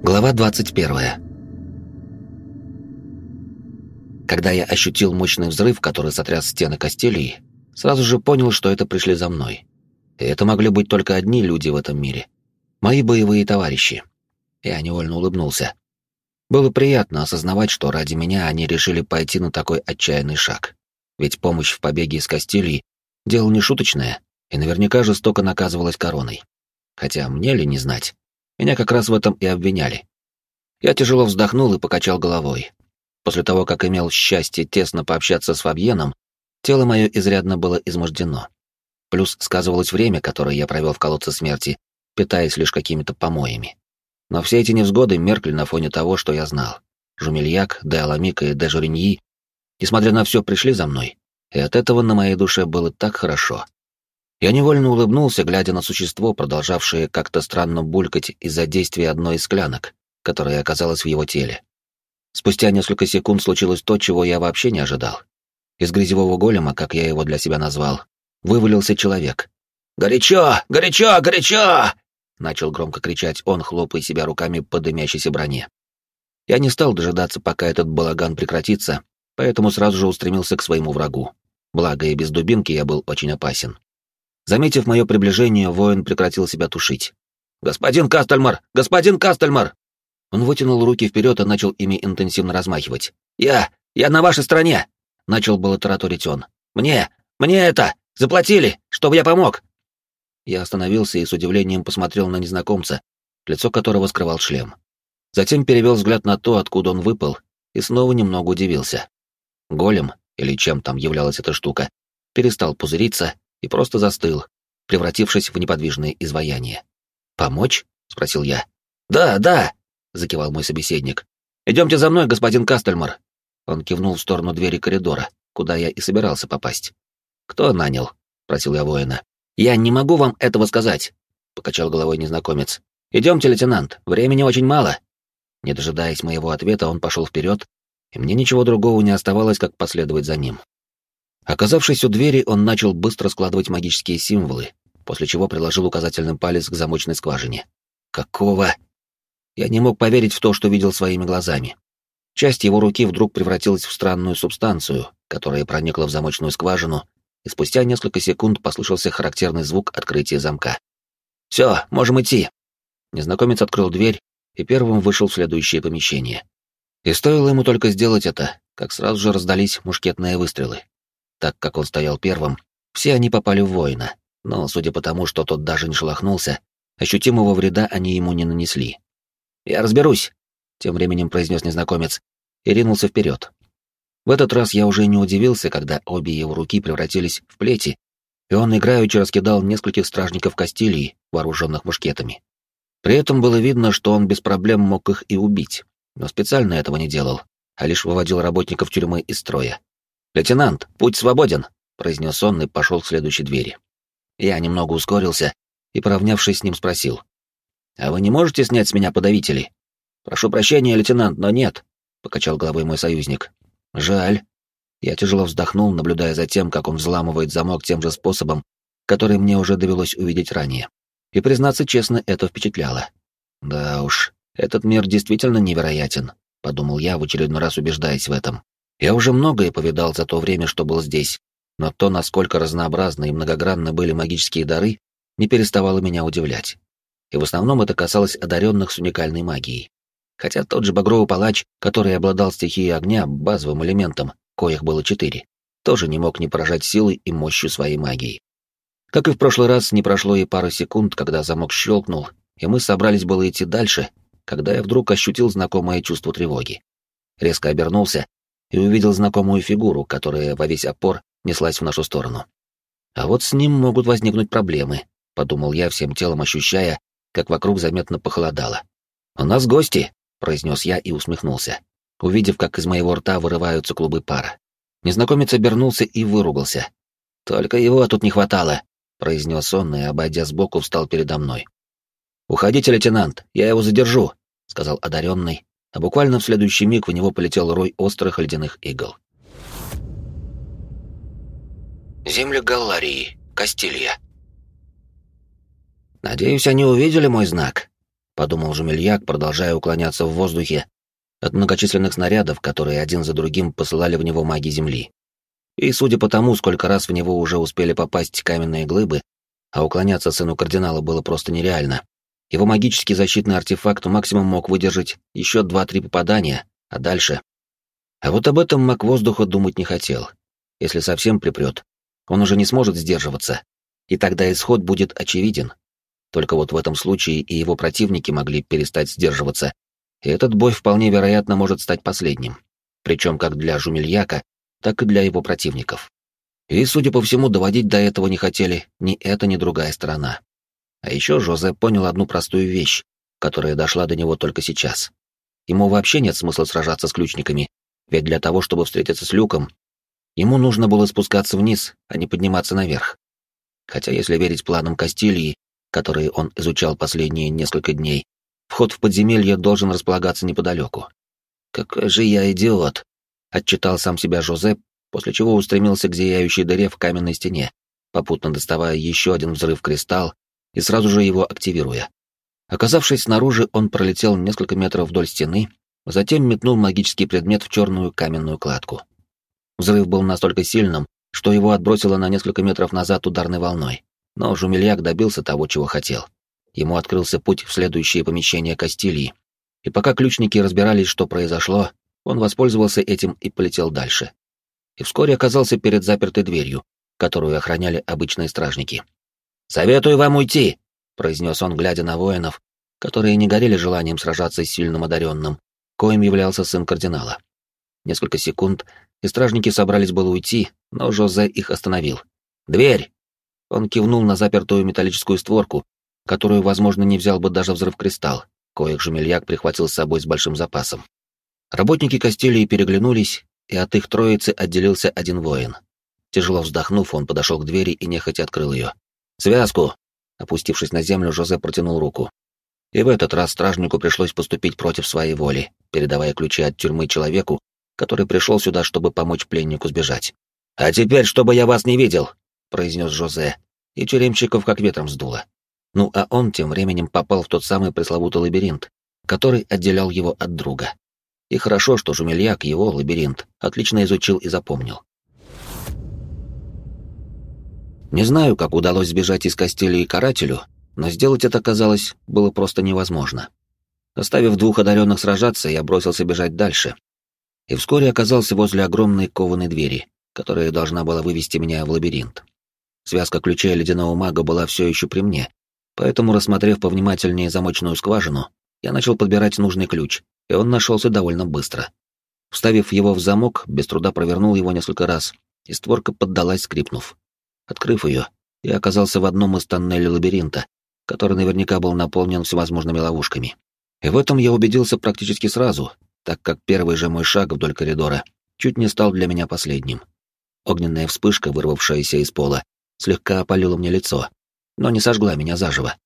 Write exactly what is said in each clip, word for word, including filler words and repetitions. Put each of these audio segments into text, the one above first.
Глава двадцать первая. Когда я ощутил мощный взрыв, который сотряс стены Кастилии, сразу же понял, что это пришли за мной. И это могли быть только одни люди в этом мире. Мои боевые товарищи. Я невольно улыбнулся. Было приятно осознавать, что ради меня они решили пойти на такой отчаянный шаг. Ведь помощь в побеге из Кастилии — дело не шуточное, и наверняка жестоко наказывалась короной. Хотя мне ли не знать? Меня как раз в этом и обвиняли. Я тяжело вздохнул и покачал головой. После того, как имел счастье тесно пообщаться с Фабьеном, тело мое изрядно было измождено. Плюс сказывалось время, которое я провел в колодце смерти, питаясь лишь какими-то помоями. Но все эти невзгоды меркли на фоне того, что я знал. Жумельяк, де Аламик и де Журиньи, несмотря на все, пришли за мной, и от этого на моей душе было так хорошо. Я невольно улыбнулся, глядя на существо, продолжавшее как-то странно булькать из-за действия одной из склянок, которая оказалась в его теле. Спустя несколько секунд случилось то, чего я вообще не ожидал. Из грязевого голема, как я его для себя назвал, вывалился человек. «Горячо! Горячо! Горячо!» — начал громко кричать он, хлопая себя руками по дымящейся броне. Я не стал дожидаться, пока этот балаган прекратится, поэтому сразу же устремился к своему врагу. Благо и без дубинки я был очень опасен. Заметив мое приближение, воин прекратил себя тушить. «Господин Кастельмар! Господин Кастельмар!» Он вытянул руки вперед и начал ими интенсивно размахивать. «Я! Я на вашей стороне!» — начал было тараторить он. «Мне! Мне это! Заплатили! Чтобы я помог!» Я остановился и с удивлением посмотрел на незнакомца, лицо которого скрывал шлем. Затем перевел взгляд на то, откуда он выпал, и снова немного удивился. Голем, или чем там являлась эта штука, перестал пузыриться и просто застыл, превратившись в неподвижное изваяние. «Помочь?» — спросил я. «Да, да!» — закивал мой собеседник. «Идемте за мной, господин Кастельмар!» Он кивнул в сторону двери коридора, куда я и собирался попасть. «Кто нанял?» — спросил я воина. «Я не могу вам этого сказать», — покачал головой незнакомец. «Идемте, лейтенант, времени очень мало». Не дожидаясь моего ответа, он пошел вперед, и мне ничего другого не оставалось, как последовать за ним. Оказавшись у двери, он начал быстро складывать магические символы, после чего приложил указательный палец к замочной скважине. «Какого?» Я не мог поверить в то, что видел своими глазами. Часть его руки вдруг превратилась в странную субстанцию, которая проникла в замочную скважину, и спустя несколько секунд послышался характерный звук открытия замка. «Все, можем идти!» Незнакомец открыл дверь и первым вышел в следующее помещение. И стоило ему только сделать это, как сразу же раздались мушкетные выстрелы. Так как он стоял первым, все они попали в воина, но, судя по тому, что тот даже не шелохнулся, ощутимого вреда они ему не нанесли. «Я разберусь», — тем временем произнес незнакомец, и ринулся вперед. В этот раз я уже не удивился, когда обе его руки превратились в плети, и он играючи раскидал нескольких стражников Кастилии, вооруженных мушкетами. При этом было видно, что он без проблем мог их и убить, но специально этого не делал, а лишь выводил работников тюрьмы из строя. «Лейтенант, путь свободен», — произнес он и пошел к следующей двери. Я немного ускорился и, поравнявшись с ним, спросил. «А вы не можете снять с меня подавители?» «Прошу прощения, лейтенант, но нет», — покачал головой мой союзник. «Жаль». Я тяжело вздохнул, наблюдая за тем, как он взламывает замок тем же способом, который мне уже довелось увидеть ранее. И, признаться честно, это впечатляло. «Да уж, этот мир действительно невероятен», — подумал я, в очередной раз убеждаясь в этом. Я уже многое повидал за то время, что был здесь, но то, насколько разнообразны и многогранны были магические дары, не переставало меня удивлять. И в основном это касалось одаренных с уникальной магией. Хотя тот же Багровый Палач, который обладал стихией огня, базовым элементом, коих было четыре, тоже не мог не поражать силой и мощью своей магии. Как и в прошлый раз, не прошло и пары секунд, когда замок щелкнул, и мы собрались было идти дальше, когда я вдруг ощутил знакомое чувство тревоги. Резко обернулся и увидел знакомую фигуру, которая во весь опор неслась в нашу сторону. А вот с ним могут возникнуть проблемы, подумал я, всем телом ощущая, как вокруг заметно похолодало. «У нас гости», — произнес я и усмехнулся, увидев, как из моего рта вырываются клубы пара. Незнакомец обернулся и выругался. «Только его тут не хватало», — произнес он и, обойдя сбоку, встал передо мной. «Уходите, лейтенант, я его задержу», — сказал одаренный, а буквально в следующий миг в него полетел рой острых ледяных игл. Земли Галларии, Кастилья. «Надеюсь, они увидели мой знак», — подумал Жумельяк, продолжая уклоняться в воздухе от многочисленных снарядов, которые один за другим посылали в него маги Земли. И судя по тому, сколько раз в него уже успели попасть каменные глыбы, а уклоняться сыну кардинала было просто нереально, его магический защитный артефакт максимум мог выдержать еще два-три попадания, а дальше... А вот об этом маг воздуха думать не хотел. Если совсем припрет, он уже не сможет сдерживаться, и тогда исход будет очевиден. Только вот в этом случае и его противники могли перестать сдерживаться, и этот бой вполне вероятно может стать последним, причем как для Жумельяка, так и для его противников. И, судя по всему, доводить до этого не хотели ни эта, ни другая сторона. А еще Жозе понял одну простую вещь, которая дошла до него только сейчас. Ему вообще нет смысла сражаться с ключниками, ведь для того, чтобы встретиться с Люком, ему нужно было спускаться вниз, а не подниматься наверх. Хотя, если верить планам Кастильи, которые он изучал последние несколько дней, вход в подземелье должен располагаться неподалеку. «Какой же я идиот!» — отчитал сам себя Жозе, после чего устремился к зияющей дыре в каменной стене, попутно доставая еще один взрыв-кристалл и сразу же его активируя. Оказавшись снаружи, он пролетел несколько метров вдоль стены, затем метнул магический предмет в черную каменную кладку. Взрыв был настолько сильным, что его отбросило на несколько метров назад ударной волной, но Жумельяк добился того, чего хотел. Ему открылся путь в следующее помещение Кастильи, и пока ключники разбирались, что произошло, он воспользовался этим и полетел дальше. И вскоре оказался перед запертой дверью, которую охраняли обычные стражники. «Советую вам уйти!» — произнес он, глядя на воинов, которые не горели желанием сражаться с сильным одаренным, коим являлся сын кардинала. Несколько секунд, и стражники собрались было уйти, но Жозе их остановил. «Дверь!» Он кивнул на запертую металлическую створку, которую, возможно, не взял бы даже взрыв-кристалл, коих Жумельяк прихватил с собой с большим запасом. Работники Кастильи переглянулись, и от их троицы отделился один воин. Тяжело вздохнув, он подошел к двери и нехотя открыл ее. «Связку!» Опустившись на землю, Жозе протянул руку. И в этот раз стражнику пришлось поступить против своей воли, передавая ключи от тюрьмы человеку, который пришел сюда, чтобы помочь пленнику сбежать. «А теперь, чтобы я вас не видел!» — произнес Жозе, и тюремщиков как ветром сдуло. Ну а он тем временем попал в тот самый пресловутый лабиринт, который отделял его от друга. И хорошо, что Жумельяк его лабиринт отлично изучил и запомнил. Не знаю, как удалось сбежать из Кастильи карателю, но сделать это, казалось, было просто невозможно. Оставив двух одаренных сражаться, я бросился бежать дальше. И вскоре оказался возле огромной кованой двери, которая должна была вывести меня в лабиринт. Связка ключей ледяного мага была все еще при мне, поэтому, рассмотрев повнимательнее замочную скважину, я начал подбирать нужный ключ, и он нашелся довольно быстро. Вставив его в замок, без труда провернул его несколько раз, и створка поддалась, скрипнув. Открыв ее, я оказался в одном из тоннелей лабиринта, который наверняка был наполнен всевозможными ловушками. И в этом я убедился практически сразу, так как первый же мой шаг вдоль коридора чуть не стал для меня последним. Огненная вспышка, вырвавшаяся из пола, слегка опалила мне лицо, но не сожгла меня заживо.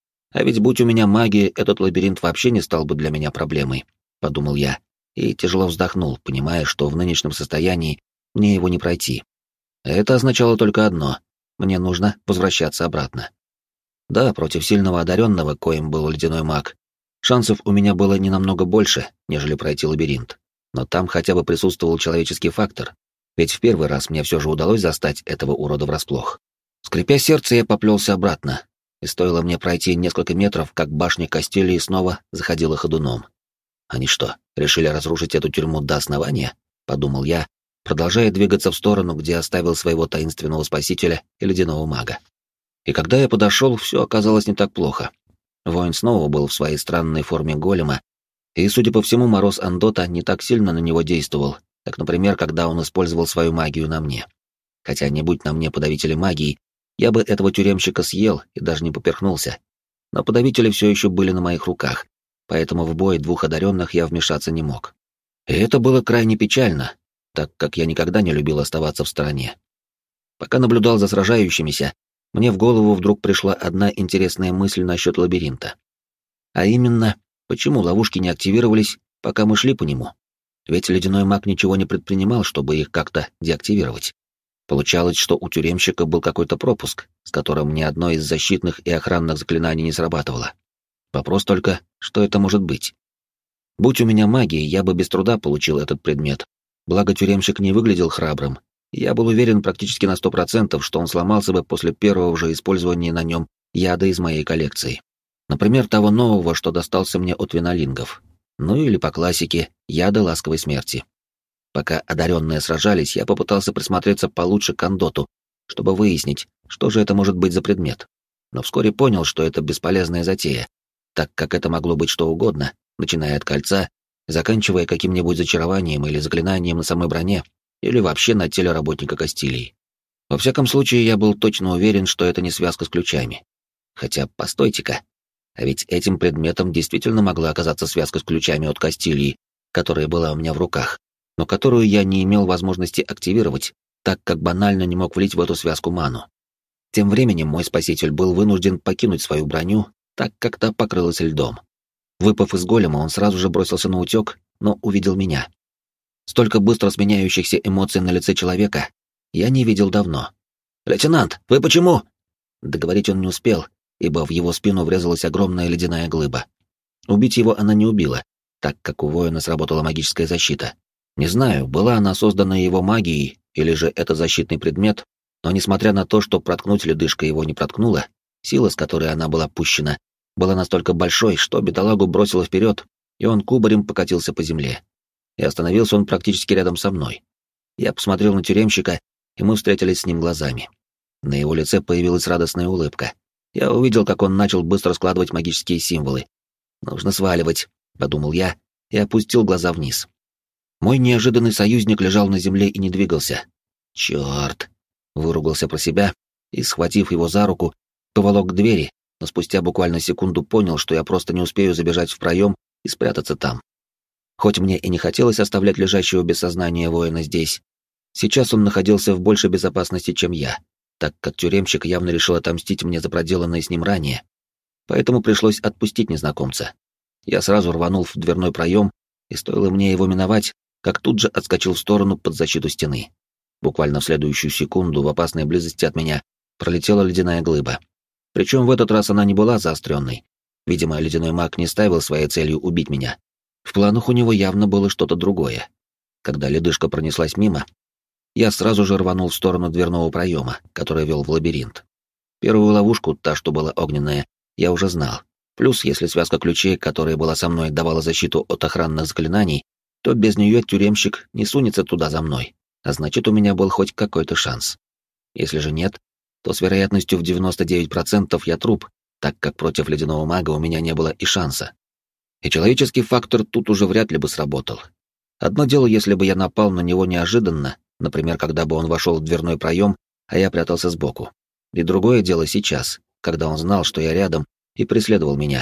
А ведь будь у меня магия, этот лабиринт вообще не стал бы для меня проблемой, подумал я, и тяжело вздохнул, понимая, что в нынешнем состоянии мне его не пройти. Это означало только одно — мне нужно возвращаться обратно. Да, против сильного одаренного, коим был ледяной маг, шансов у меня было не намного больше, нежели пройти лабиринт, но там хотя бы присутствовал человеческий фактор, ведь в первый раз мне все же удалось застать этого урода врасплох. Скрипя сердце, я поплелся обратно, и стоило мне пройти несколько метров, как башня Кастильи снова заходила ходуном. Они что, решили разрушить эту тюрьму до основания? Подумал я, продолжая двигаться в сторону, где оставил своего таинственного спасителя и ледяного мага. И когда я подошел, все оказалось не так плохо. Воин снова был в своей странной форме голема, и, судя по всему, мороз Андота не так сильно на него действовал, как, например, когда он использовал свою магию на мне. Хотя, не будь на мне подавители магии, я бы этого тюремщика съел и даже не поперхнулся. Но подавители все еще были на моих руках, поэтому в бой двух одаренных я вмешаться не мог. И это было крайне печально, так как я никогда не любил оставаться в стороне. Пока наблюдал за сражающимися, мне в голову вдруг пришла одна интересная мысль насчет лабиринта. А именно, почему ловушки не активировались, пока мы шли по нему? Ведь ледяной маг ничего не предпринимал, чтобы их как-то деактивировать. Получалось, что у тюремщика был какой-то пропуск, с которым ни одно из защитных и охранных заклинаний не срабатывало. Вопрос только, что это может быть? Будь у меня магия, я бы без труда получил этот предмет. Благо тюремщик не выглядел храбрым. Я был уверен практически на сто процентов, что он сломался бы после первого же использования на нем яда из моей коллекции. Например, того нового, что достался мне от винолингов. Ну или по классике яда ласковой смерти. Пока одаренные сражались, я попытался присмотреться получше к Андоту, чтобы выяснить, что же это может быть за предмет. Но вскоре понял, что это бесполезная затея, так как это могло быть что угодно, начиная от кольца, заканчивая каким-нибудь зачарованием или заклинанием на самой броне, или вообще на теле работника Кастилии. Во всяком случае, я был точно уверен, что это не связка с ключами. Хотя, постойте-ка, а ведь этим предметом действительно могла оказаться связка с ключами от Кастилии, которая была у меня в руках, но которую я не имел возможности активировать, так как банально не мог влить в эту связку ману. Тем временем мой спаситель был вынужден покинуть свою броню, так как та покрылась льдом. Выпав из голема, он сразу же бросился на утек, но увидел меня. Столько быстро сменяющихся эмоций на лице человека я не видел давно. «Лейтенант, вы почему?» Договорить он не успел, ибо в его спину врезалась огромная ледяная глыба. Убить его она не убила, так как у воина сработала магическая защита. Не знаю, была она создана его магией, или же это защитный предмет, но несмотря на то, что проткнуть ледышка его не проткнула, сила, с которой она была пущена, была настолько большой, что бедолагу бросило вперед, и он кубарем покатился по земле. И остановился он практически рядом со мной. Я посмотрел на тюремщика, и мы встретились с ним глазами. На его лице появилась радостная улыбка. Я увидел, как он начал быстро складывать магические символы. «Нужно сваливать», — подумал я, и опустил глаза вниз. Мой неожиданный союзник лежал на земле и не двигался. «Чёрт!» — выругался про себя и, схватив его за руку, поволок к двери, но спустя буквально секунду понял, что я просто не успею забежать в проем и спрятаться там. Хоть мне и не хотелось оставлять лежащего без сознания воина здесь, сейчас он находился в большей безопасности, чем я, так как тюремщик явно решил отомстить мне за проделанное с ним ранее. Поэтому пришлось отпустить незнакомца. Я сразу рванул в дверной проем, и стоило мне его миновать, как тут же отскочил в сторону под защиту стены. Буквально в следующую секунду в опасной близости от меня пролетела ледяная глыба. Причем в этот раз она не была заостренной. Видимо, ледяной маг не ставил своей целью убить меня. В планах у него явно было что-то другое. Когда ледышка пронеслась мимо, я сразу же рванул в сторону дверного проема, который вел в лабиринт. Первую ловушку, та, что была огненная, я уже знал. Плюс, если связка ключей, которая была со мной, давала защиту от охранных заклинаний, то без нее тюремщик не сунется туда за мной, а значит, у меня был хоть какой-то шанс. Если же нет, то с вероятностью в девяносто девять процентов я труп, так как против ледяного мага у меня не было и шанса. И человеческий фактор тут уже вряд ли бы сработал. Одно дело, если бы я напал на него неожиданно, например, когда бы он вошел в дверной проем, а я прятался сбоку. И другое дело сейчас, когда он знал, что я рядом, и преследовал меня.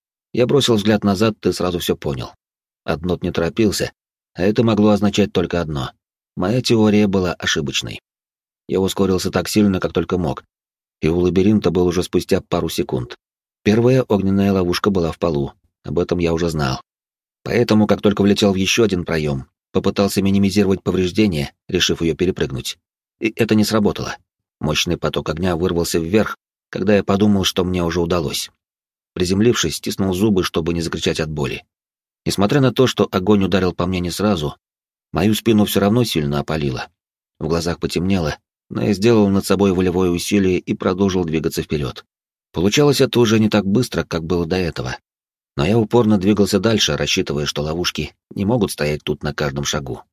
Я бросил взгляд назад и сразу все понял. Аднот не торопился, а это могло означать только одно. Моя теория была ошибочной. Я ускорился так сильно, как только мог, и у лабиринта был уже спустя пару секунд. Первая огненная ловушка была в полу, об этом я уже знал. Поэтому, как только влетел в еще один проем, попытался минимизировать повреждения, решив ее перепрыгнуть. И это не сработало. Мощный поток огня вырвался вверх, когда я подумал, что мне уже удалось. Приземлившись, стиснул зубы, чтобы не закричать от боли. Несмотря на то, что огонь ударил по мне не сразу, мою спину все равно сильно опалило. В глазах потемнело, но я сделал над собой волевое усилие и продолжил двигаться вперед. Получалось это уже не так быстро, как было до этого. Но я упорно двигался дальше, рассчитывая, что ловушки не могут стоять тут на каждом шагу.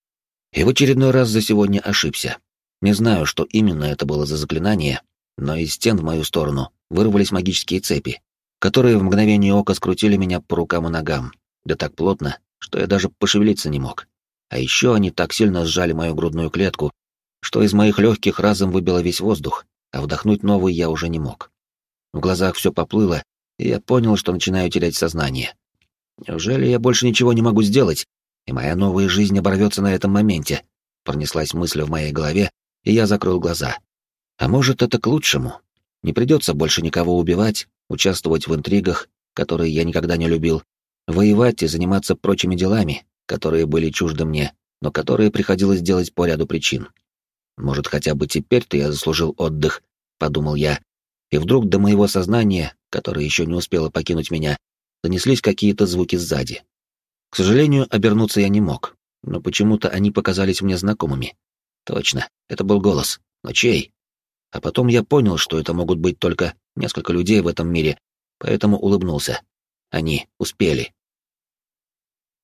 И в очередной раз за сегодня ошибся. Не знаю, что именно это было за заклинание, но из стен в мою сторону вырвались магические цепи, которые в мгновение ока скрутили меня по рукам и ногам, да так плотно, что я даже пошевелиться не мог. А еще они так сильно сжали мою грудную клетку, что из моих легких разом выбило весь воздух, а вдохнуть новый я уже не мог. В глазах все поплыло, и я понял, что начинаю терять сознание. Неужели я больше ничего не могу сделать, и моя новая жизнь оборвется на этом моменте? Пронеслась мысль в моей голове, и я закрыл глаза. А может, это к лучшему? Не придется больше никого убивать, участвовать в интригах, которые я никогда не любил, воевать и заниматься прочими делами, которые были чужды мне, но которые приходилось делать по ряду причин. Может, хотя бы теперь-то я заслужил отдых, подумал я, И вдруг до моего сознания, которое еще не успело покинуть меня, донеслись какие-то звуки сзади. К сожалению, обернуться я не мог, но почему-то они показались мне знакомыми. Точно, это был голос. Но чей? А потом я понял, что это могут быть только несколько людей в этом мире, поэтому улыбнулся. Они успели.